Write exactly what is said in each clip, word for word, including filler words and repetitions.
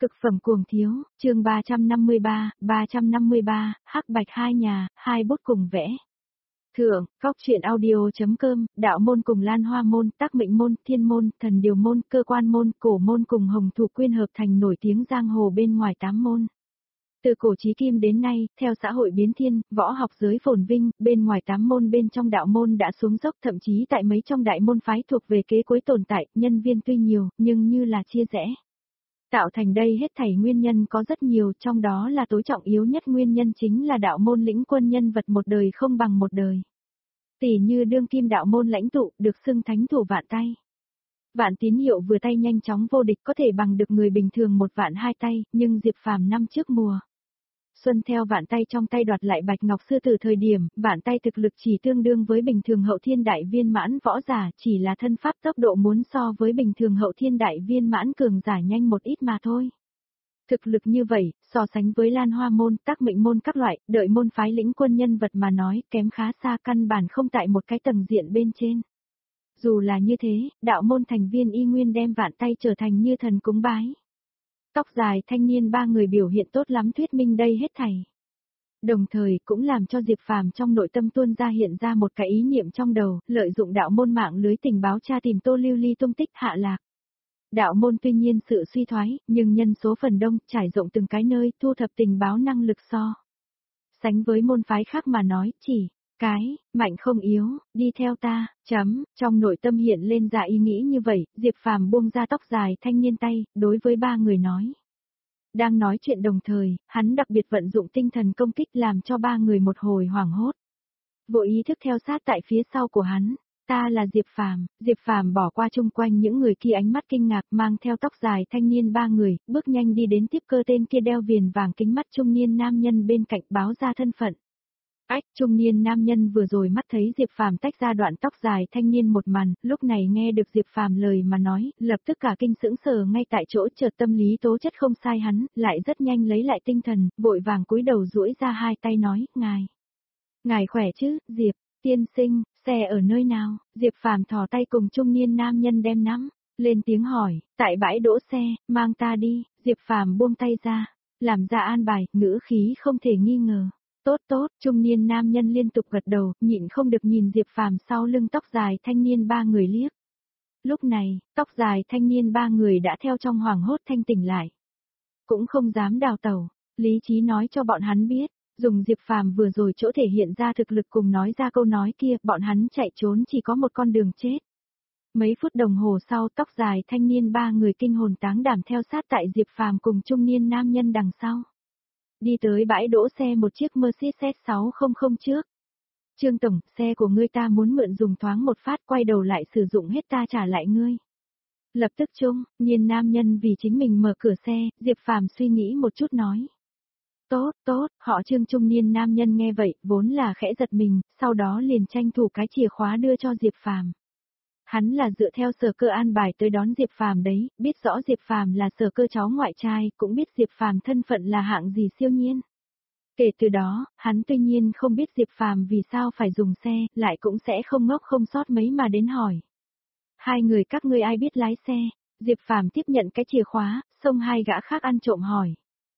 Cực phẩm cuồng thiếu, chương ba trăm năm mươi ba, ba trăm năm mươi ba, hắc bạch hai nhà, hai bút cùng vẽ. Thượng, Cóc truyện audio.com, đạo môn cùng lan hoa môn, tác mệnh môn, thiên môn, thần điều môn, cơ quan môn, cổ môn cùng hồng thụ quyên hợp thành nổi tiếng giang hồ bên ngoài tám môn. Từ cổ chí kim đến nay, theo xã hội biến thiên, võ học giới phồn vinh, bên ngoài tám môn bên trong đạo môn đã xuống dốc, thậm chí tại mấy trong đại môn phái thuộc về kế cuối tồn tại, nhân viên tuy nhiều, nhưng như là chia rẽ. Tạo thành đây hết thảy nguyên nhân có rất nhiều, trong đó là tối trọng yếu nhất nguyên nhân chính là đạo môn lĩnh quân nhân vật một đời không bằng một đời. Tỷ như đương kim đạo môn lãnh tụ, được xưng thánh thủ vạn tay. Vạn Tín Hiệu vừa tay nhanh chóng vô địch có thể bằng được người bình thường một vạn hai tay, nhưng Diệp Phàm năm trước mùa xuân theo vạn tay trong tay đoạt lại Bạch Ngọc Sư Tử thời điểm, vạn tay thực lực chỉ tương đương với bình thường hậu thiên đại viên mãn võ giả, chỉ là thân pháp tốc độ muốn so với bình thường hậu thiên đại viên mãn cường giả nhanh một ít mà thôi. Thực lực như vậy, so sánh với lan hoa môn, tác mệnh môn các loại, đợi môn phái lĩnh quân nhân vật mà nói, kém khá xa, căn bản không tại một cái tầng diện bên trên. Dù là như thế, đạo môn thành viên y nguyên đem vạn tay trở thành như thần cúng bái. Tóc dài thanh niên ba người biểu hiện tốt lắm thuyết minh đây hết thảy. Đồng thời cũng làm cho Diệp Phàm trong nội tâm tuôn ra hiện ra một cái ý niệm trong đầu, lợi dụng đạo môn mạng lưới tình báo tra tìm Tô Lưu Ly tung tích hạ lạc. Đạo môn tuy nhiên sự suy thoái, nhưng nhân số phần đông, trải rộng từng cái nơi, thu thập tình báo năng lực so. Sánh với môn phái khác mà nói, chỉ, cái, mạnh không yếu, đi theo ta, chấm, trong nội tâm hiện lên ra ý nghĩ như vậy, Diệp Phàm buông ra tóc dài thanh niên tay, đối với ba người nói. Đang nói chuyện đồng thời, hắn đặc biệt vận dụng tinh thần công kích làm cho ba người một hồi hoảng hốt. Vô ý thức theo sát tại phía sau của hắn. Ta là Diệp Phàm. Diệp Phàm bỏ qua chung quanh những người kia ánh mắt kinh ngạc, mang theo tóc dài thanh niên ba người, bước nhanh đi đến tiếp cơ tên kia đeo viền vàng kính mắt trung niên nam nhân bên cạnh báo ra thân phận. Ách, trung niên nam nhân vừa rồi mắt thấy Diệp Phàm tách ra đoạn tóc dài thanh niên một màn, lúc này nghe được Diệp Phàm lời mà nói, lập tức cả kinh sững sờ ngay tại chỗ, chợt tâm lý tố chất không sai hắn, lại rất nhanh lấy lại tinh thần, vội vàng cúi đầu duỗi ra hai tay nói, ngài. Ngài khỏe chứ, Diệp, tiên sinh, xe ở nơi nào? Diệp Phàm thò tay cùng trung niên nam nhân đem nắm, lên tiếng hỏi, tại bãi đỗ xe, mang ta đi. Diệp Phàm buông tay ra, làm ra an bài, ngữ khí không thể nghi ngờ. Tốt tốt, trung niên nam nhân liên tục gật đầu, nhịn không được nhìn Diệp Phàm sau lưng tóc dài thanh niên ba người liếc. Lúc này, tóc dài thanh niên ba người đã theo trong hoảng hốt thanh tỉnh lại. Cũng không dám đào tẩu, lý trí nói cho bọn hắn biết, dùng Diệp Phàm vừa rồi chỗ thể hiện ra thực lực cùng nói ra câu nói kia, bọn hắn chạy trốn chỉ có một con đường chết. Mấy phút đồng hồ sau, tóc dài thanh niên ba người kinh hồn táng đảm theo sát tại Diệp Phàm cùng trung niên nam nhân đằng sau. Đi tới bãi đỗ xe một chiếc Mercedes sáu trăm trước. Trương Tổng, xe của ngươi ta muốn mượn dùng thoáng một phát, quay đầu lại sử dụng hết ta trả lại ngươi. Lập tức trung, nhiên nam nhân vì chính mình mở cửa xe, Diệp Phàm suy nghĩ một chút nói. Tốt, tốt, họ Trương trung niên nam nhân nghe vậy, vốn là khẽ giật mình, sau đó liền tranh thủ cái chìa khóa đưa cho Diệp Phàm. Hắn là dựa theo Sở Cơ an bài tới đón Diệp Phàm đấy, biết rõ Diệp Phàm là Sở Cơ cháu ngoại trai, cũng biết Diệp Phàm thân phận là hạng gì siêu nhiên. Kể từ đó, hắn tuy nhiên không biết Diệp Phàm vì sao phải dùng xe, lại cũng sẽ không ngốc không sót mấy mà đến hỏi. Hai người các ngươi ai biết lái xe? Diệp Phàm tiếp nhận cái chìa khóa, xông hai gã khác ăn trộm hỏi.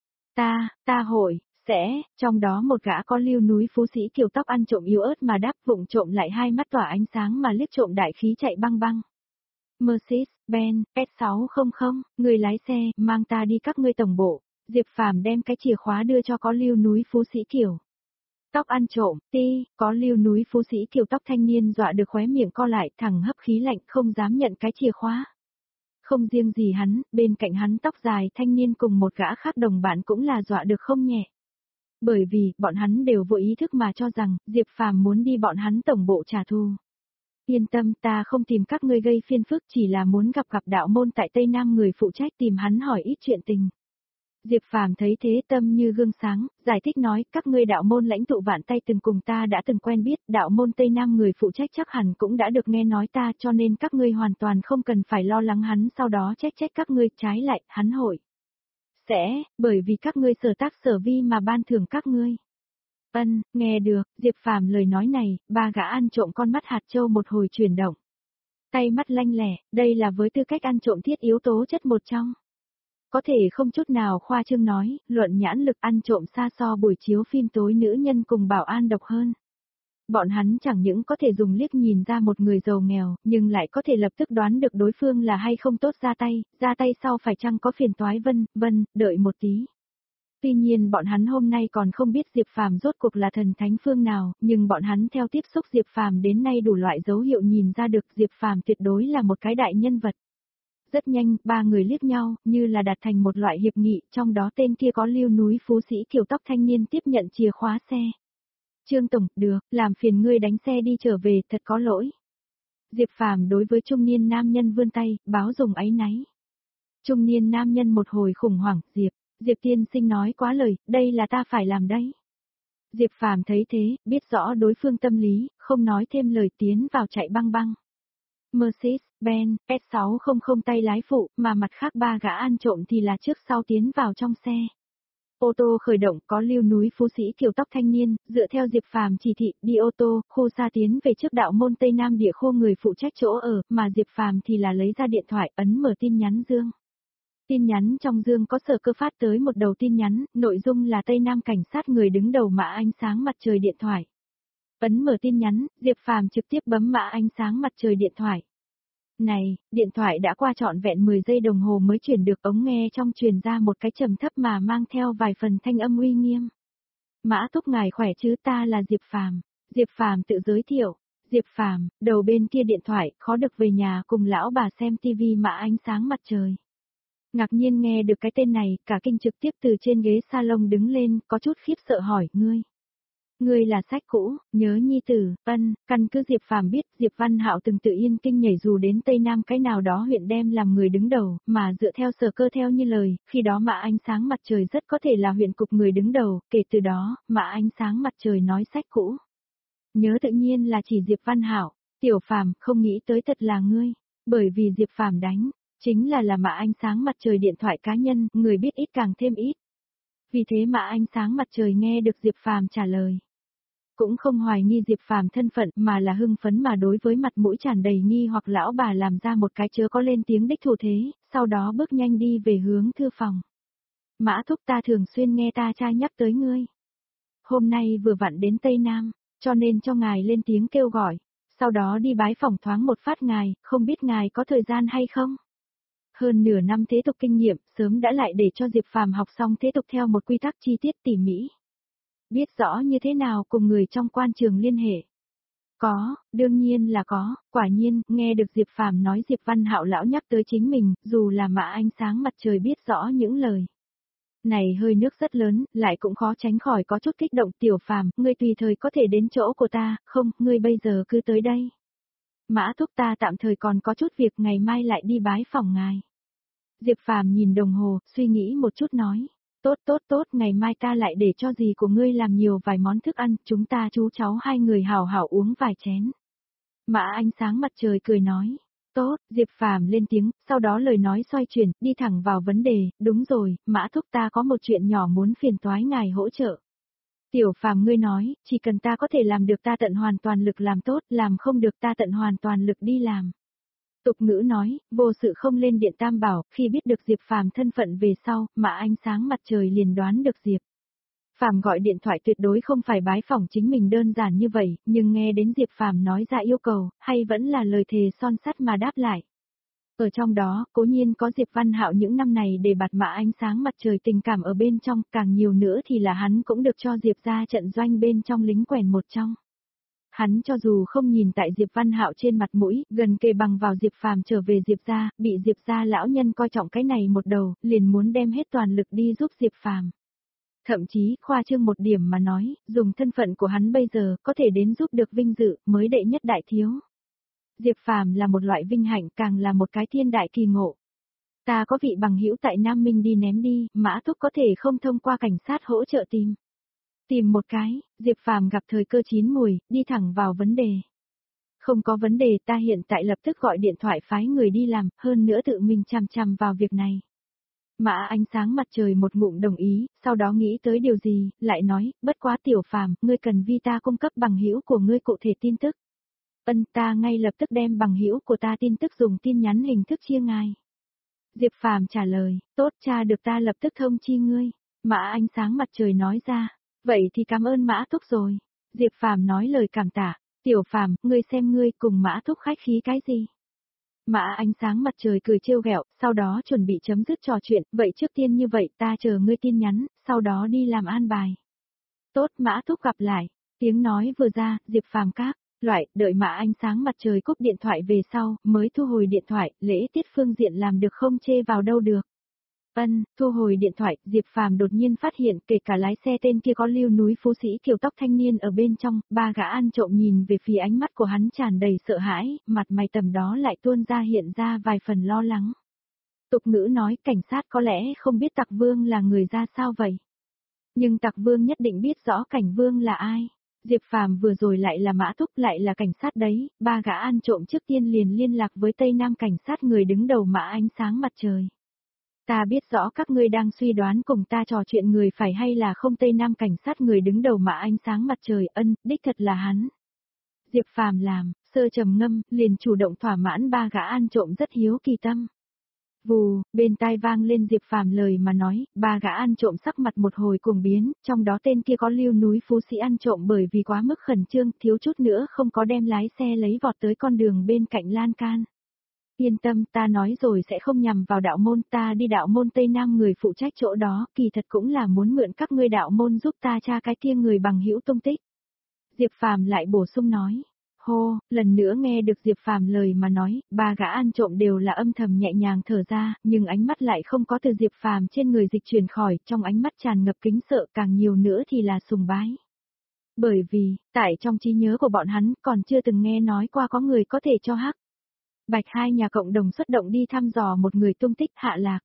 Ta, ta hội, sẽ, trong đó một gã có lưu núi phú sĩ kiểu tóc ăn trộm yếu ớt mà đáp vụng trộm lại hai mắt tỏa ánh sáng mà liếc trộm đại khí chạy băng băng. Mercedes-Benz S sáu trăm, người lái xe, mang ta đi các ngươi tổng bộ. Diệp Phàm đem cái chìa khóa đưa cho có lưu núi phú sĩ kiểu. Tóc ăn trộm, ti, có lưu núi phú sĩ kiểu tóc thanh niên dọa được khóe miệng co lại, thẳng hấp khí lạnh không dám nhận cái chìa khóa. Không riêng gì hắn, bên cạnh hắn tóc dài thanh niên cùng một gã khác đồng bạn cũng là dọa được không nhẹ. Bởi vì, bọn hắn đều vô ý thức mà cho rằng, Diệp Phàm muốn đi bọn hắn tổng bộ trả thù. Yên tâm, ta không tìm các ngươi gây phiền phức, chỉ là muốn gặp gặp đạo môn tại Tây Nam người phụ trách tìm hắn hỏi ít chuyện tình. Diệp Phàm thấy thế tâm như gương sáng, giải thích nói, các ngươi đạo môn lãnh tụ vạn tay từng cùng ta đã từng quen biết, đạo môn Tây Nam người phụ trách chắc hẳn cũng đã được nghe nói ta, cho nên các ngươi hoàn toàn không cần phải lo lắng hắn sau đó trách trách các ngươi, trái lại, hắn hội. Sẽ, bởi vì các ngươi sở tác sở vi mà ban thưởng các ngươi. Ân, nghe được, Diệp Phàm lời nói này, ba gã ăn trộm con mắt hạt châu một hồi chuyển động. Tay mắt lanh lẻ, đây là với tư cách ăn trộm thiết yếu tố chất một trong. Có thể không chút nào khoa trương nói, luận nhãn lực ăn trộm xa so buổi chiếu phim tối nữ nhân cùng bảo an độc hơn. Bọn hắn chẳng những có thể dùng liếc nhìn ra một người giàu nghèo, nhưng lại có thể lập tức đoán được đối phương là hay không tốt ra tay, ra tay sau phải chăng có phiền toái vân, vân, đợi một tí. Tuy nhiên bọn hắn hôm nay còn không biết Diệp Phàm rốt cuộc là thần thánh phương nào, nhưng bọn hắn theo tiếp xúc Diệp Phàm đến nay đủ loại dấu hiệu nhìn ra được Diệp Phàm tuyệt đối là một cái đại nhân vật. Rất nhanh, ba người liếc nhau, như là đạt thành một loại hiệp nghị, trong đó tên kia có lưu núi phú sĩ kiểu tóc thanh niên tiếp nhận chìa khóa xe. Trương Tổng, được, làm phiền ngươi đánh xe đi trở về, thật có lỗi. Diệp Phàm đối với trung niên nam nhân vươn tay, báo dùng áy náy. Trung niên nam nhân một hồi khủng hoảng, Diệp, Diệp tiên sinh nói quá lời, đây là ta phải làm đấy. Diệp Phàm thấy thế, biết rõ đối phương tâm lý, không nói thêm lời tiến vào chạy băng băng. Mercedes-Benz S sáu trăm tay lái phụ, mà mặt khác ba gã ăn trộm thì là trước sau tiến vào trong xe. Ô tô khởi động có lưu núi phú sĩ kiểu tóc thanh niên, dựa theo Diệp Phàm chỉ thị, đi ô tô, khu xa tiến về trước đạo môn Tây Nam địa khu người phụ trách chỗ ở, mà Diệp Phàm thì là lấy ra điện thoại, ấn mở tin nhắn dương. Tin nhắn trong dương có sở cơ phát tới một đầu tin nhắn, nội dung là Tây Nam cảnh sát người đứng đầu mã ánh sáng mặt trời điện thoại. Ấn mở tin nhắn, Diệp Phàm trực tiếp bấm mã ánh sáng mặt trời điện thoại. Này, điện thoại đã qua trọn vẹn mười giây đồng hồ mới chuyển được ống nghe trong truyền ra một cái trầm thấp mà mang theo vài phần thanh âm uy nghiêm. Mã thúc ngài khỏe chứ, ta là Diệp Phàm. Diệp Phàm tự giới thiệu. Diệp Phàm, đầu bên kia điện thoại, khó được về nhà cùng lão bà xem tivi mã ánh sáng mặt trời. Ngạc nhiên nghe được cái tên này, cả kinh trực tiếp từ trên ghế salon đứng lên, có chút khiếp sợ hỏi, ngươi. Ngươi là sách cũ, nhớ nhi tử, ân, căn cứ Diệp Phàm biết, Diệp Văn Hạo từng tự yên kinh nhảy dù đến Tây Nam cái nào đó huyện đem làm người đứng đầu, mà dựa theo sở cơ theo như lời, khi đó mã ánh sáng mặt trời rất có thể là huyện cục người đứng đầu, kể từ đó, mã ánh sáng mặt trời nói sách cũ. Nhớ tự nhiên là chỉ Diệp Văn Hạo, Tiểu Phàm không nghĩ tới thật là ngươi, bởi vì Diệp Phàm đánh, chính là là mã ánh sáng mặt trời điện thoại cá nhân, người biết ít càng thêm ít. Vì thế mã ánh sáng mặt trời nghe được Diệp Phàm trả lời. Cũng không hoài nghi Diệp Phàm thân phận mà là hưng phấn mà đối với mặt mũi tràn đầy nghi hoặc lão bà làm ra một cái chớ có lên tiếng đích thủ thế, sau đó bước nhanh đi về hướng thư phòng. Mã thúc ta thường xuyên nghe ta trai nhắc tới ngươi. Hôm nay vừa vặn đến Tây Nam, cho nên cho ngài lên tiếng kêu gọi, sau đó đi bái phỏng thoáng một phát ngài, không biết ngài có thời gian hay không? Hơn nửa năm thế tục kinh nghiệm, sớm đã lại để cho Diệp Phàm học xong thế tục theo một quy tắc chi tiết tỉ mỉ. Biết rõ như thế nào cùng người trong quan trường liên hệ. Có, đương nhiên là có, quả nhiên, nghe được Diệp Phàm nói Diệp Văn Hạo lão nhắc tới chính mình, dù là mã ánh sáng mặt trời biết rõ những lời. Này hơi nước rất lớn, lại cũng khó tránh khỏi có chút kích động. Tiểu Phàm, ngươi tùy thời có thể đến chỗ của ta, không, ngươi bây giờ cứ tới đây. Mã thúc ta tạm thời còn có chút việc, ngày mai lại đi bái phỏng ngài. Diệp Phàm nhìn đồng hồ, suy nghĩ một chút nói. Tốt tốt tốt, ngày mai ta lại để cho dì của ngươi làm nhiều vài món thức ăn, chúng ta chú cháu hai người hảo hảo uống vài chén. Mã ánh sáng mặt trời cười nói. Tốt, Diệp Phàm lên tiếng, sau đó lời nói xoay chuyển, đi thẳng vào vấn đề, đúng rồi, Mã thúc ta có một chuyện nhỏ muốn phiền toái ngài hỗ trợ. Tiểu Phàm ngươi nói, chỉ cần ta có thể làm được ta tận hoàn toàn lực làm tốt, làm không được ta tận hoàn toàn lực đi làm. Tục ngữ nói, vô sự không lên điện tam bảo, khi biết được Diệp Phàm thân phận về sau, mà ánh sáng mặt trời liền đoán được Diệp Phàm gọi điện thoại tuyệt đối không phải bái phỏng chính mình đơn giản như vậy, nhưng nghe đến Diệp Phàm nói ra yêu cầu, hay vẫn là lời thề son sắt mà đáp lại. Ở trong đó, cố nhiên có Diệp Văn Hạo những năm này để bạt mã ánh sáng mặt trời tình cảm ở bên trong, càng nhiều nữa thì là hắn cũng được cho Diệp ra trận doanh bên trong lính quèn một trong. Hắn cho dù không nhìn tại Diệp Văn Hạo trên mặt mũi, gần kề bằng vào Diệp Phàm trở về Diệp gia, bị Diệp gia lão nhân coi trọng cái này một đầu, liền muốn đem hết toàn lực đi giúp Diệp Phàm. Thậm chí, khoa trương một điểm mà nói, dùng thân phận của hắn bây giờ, có thể đến giúp được vinh dự, mới đệ nhất đại thiếu. Diệp Phàm là một loại vinh hạnh, càng là một cái thiên đại kỳ ngộ. Ta có vị bằng hữu tại Nam Minh đi ném đi, Mã thúc có thể không thông qua cảnh sát hỗ trợ tìm. Tìm một cái, Diệp Phàm gặp thời cơ chín mùi, đi thẳng vào vấn đề. Không có vấn đề, ta hiện tại lập tức gọi điện thoại phái người đi làm, hơn nữa tự mình chằm chằm vào việc này. Mã ánh sáng mặt trời một ngụm đồng ý, sau đó nghĩ tới điều gì, lại nói, bất quá Tiểu Phàm, ngươi cần vi ta cung cấp bằng hữu của ngươi cụ thể tin tức. Ân, ta ngay lập tức đem bằng hữu của ta tin tức dùng tin nhắn hình thức chia ngài. Diệp Phàm trả lời, tốt cha được ta lập tức thông chi ngươi. Mã Ánh Sáng Mặt Trời nói ra, vậy thì cảm ơn Mã Thúc rồi. Diệp Phàm nói lời cảm tạ, Tiểu Phàm, ngươi xem ngươi cùng Mã Thúc khách khí cái gì. Mã Ánh Sáng Mặt Trời cười trêu ghẹo, sau đó chuẩn bị chấm dứt trò chuyện, vậy trước tiên như vậy ta chờ ngươi tin nhắn, sau đó đi làm an bài. Tốt, Mã Thúc gặp lại. Tiếng nói vừa ra, Diệp Phàm các loại, đợi Mã Ánh Sáng Mặt Trời cúp điện thoại về sau, mới thu hồi điện thoại, lễ tiết phương diện làm được không chê vào đâu được. Ân, thu hồi điện thoại, Diệp Phàm đột nhiên phát hiện kể cả lái xe tên kia có lưu núi phú sĩ kiều tóc thanh niên ở bên trong, ba gã ăn trộm nhìn về phía ánh mắt của hắn tràn đầy sợ hãi, mặt mày tầm đó lại tuôn ra hiện ra vài phần lo lắng. Tục ngữ nói cảnh sát có lẽ không biết Tặc Vương là người ra sao vậy. Nhưng Tặc Vương nhất định biết rõ Cảnh Vương là ai. Diệp Phàm vừa rồi lại là Mã Thúc lại là cảnh sát đấy, ba gã ăn trộm trước tiên liền liên lạc với Tây Nam cảnh sát người đứng đầu Mã Ánh Sáng Mặt Trời. Ta biết rõ các ngươi đang suy đoán cùng ta trò chuyện người phải hay là không. Tây Nam cảnh sát người đứng đầu Mã Ánh Sáng Mặt Trời, ân, đích thật là hắn. Diệp Phàm làm, sơ trầm ngâm, liền chủ động thỏa mãn ba gã ăn trộm rất hiếu kỳ tâm. Vù, bên tai vang lên Diệp Phàm lời mà nói, ba gã ăn trộm sắc mặt một hồi cuồng biến, trong đó tên kia có lưu núi phú sĩ ăn trộm bởi vì quá mức khẩn trương, thiếu chút nữa không có đem lái xe lấy vọt tới con đường bên cạnh lan can. Yên tâm, ta nói rồi sẽ không nhằm vào đạo môn, ta đi đạo môn Tây Nam người phụ trách chỗ đó, kỳ thật cũng là muốn mượn các ngươi đạo môn giúp ta tra cái kia người bằng hữu tung tích. Diệp Phàm lại bổ sung nói. Hô, lần nữa nghe được Diệp Phàm lời mà nói, ba gã ăn trộm đều là âm thầm nhẹ nhàng thở ra, nhưng ánh mắt lại không có từ Diệp Phàm trên người dịch chuyển khỏi, trong ánh mắt tràn ngập kính sợ, càng nhiều nữa thì là sùng bái. Bởi vì, tại trong trí nhớ của bọn hắn còn chưa từng nghe nói qua có người có thể cho hắc bạch hai nhà cộng đồng xuất động đi thăm dò một người tung tích hạ lạc.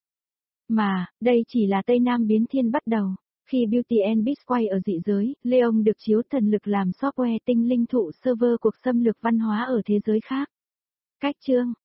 Mà, đây chỉ là Tây Nam biến thiên bắt đầu. Khi Beauty and Beast quay ở dị giới, Leon được chiếu thần lực làm software tinh linh thụ server cuộc xâm lược văn hóa ở thế giới khác. Cách chương